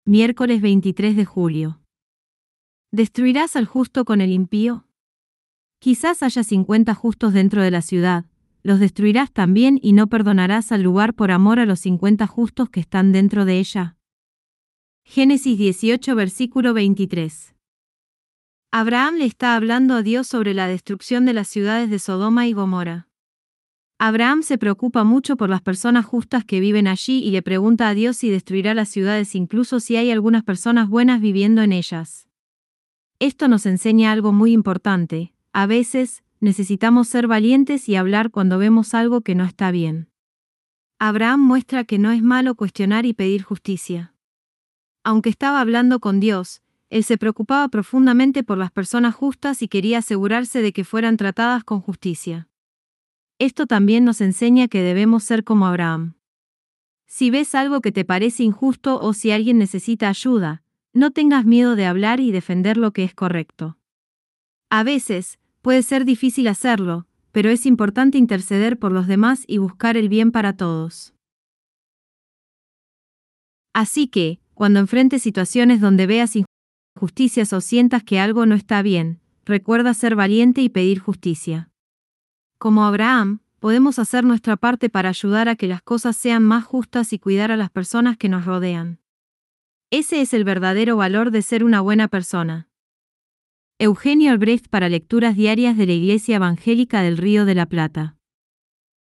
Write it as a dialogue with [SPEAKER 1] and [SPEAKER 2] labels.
[SPEAKER 1] Miércoles 23 de julio. ¿Destruirás al justo con el impío? Quizás haya 50 justos dentro de la ciudad, los destruirás también y no perdonarás al lugar por amor a los 50 justos que están dentro de ella. Génesis 18 versículo 23. Abraham le está hablando a Dios sobre la destrucción de las ciudades de Sodoma y Gomorra. Abraham se preocupa mucho por las personas justas que viven allí y le pregunta a Dios si destruirá las ciudades incluso si hay algunas personas buenas viviendo en ellas. Esto nos enseña algo muy importante: a veces, necesitamos ser valientes y hablar cuando vemos algo que no está bien. Abraham muestra que no es malo cuestionar y pedir justicia. Aunque estaba hablando con Dios, él se preocupaba profundamente por las personas justas y quería asegurarse de que fueran tratadas con justicia. Esto también nos enseña que debemos ser como Abraham. Si ves algo que te parece injusto o si alguien necesita ayuda, no tengas miedo de hablar y defender lo que es correcto. A veces, puede ser difícil hacerlo, pero es importante interceder por los demás y buscar el bien para todos. Así que, cuando enfrentes situaciones donde veas injusticias o sientas que algo no está bien, recuerda ser valiente y pedir justicia. Como Abraham, podemos hacer nuestra parte para ayudar a que las cosas sean más justas y cuidar a las personas que nos rodean. Ese es el verdadero valor de ser una buena persona. Eugenio Albrecht para lecturas diarias de la Iglesia Evangélica del Río de la Plata.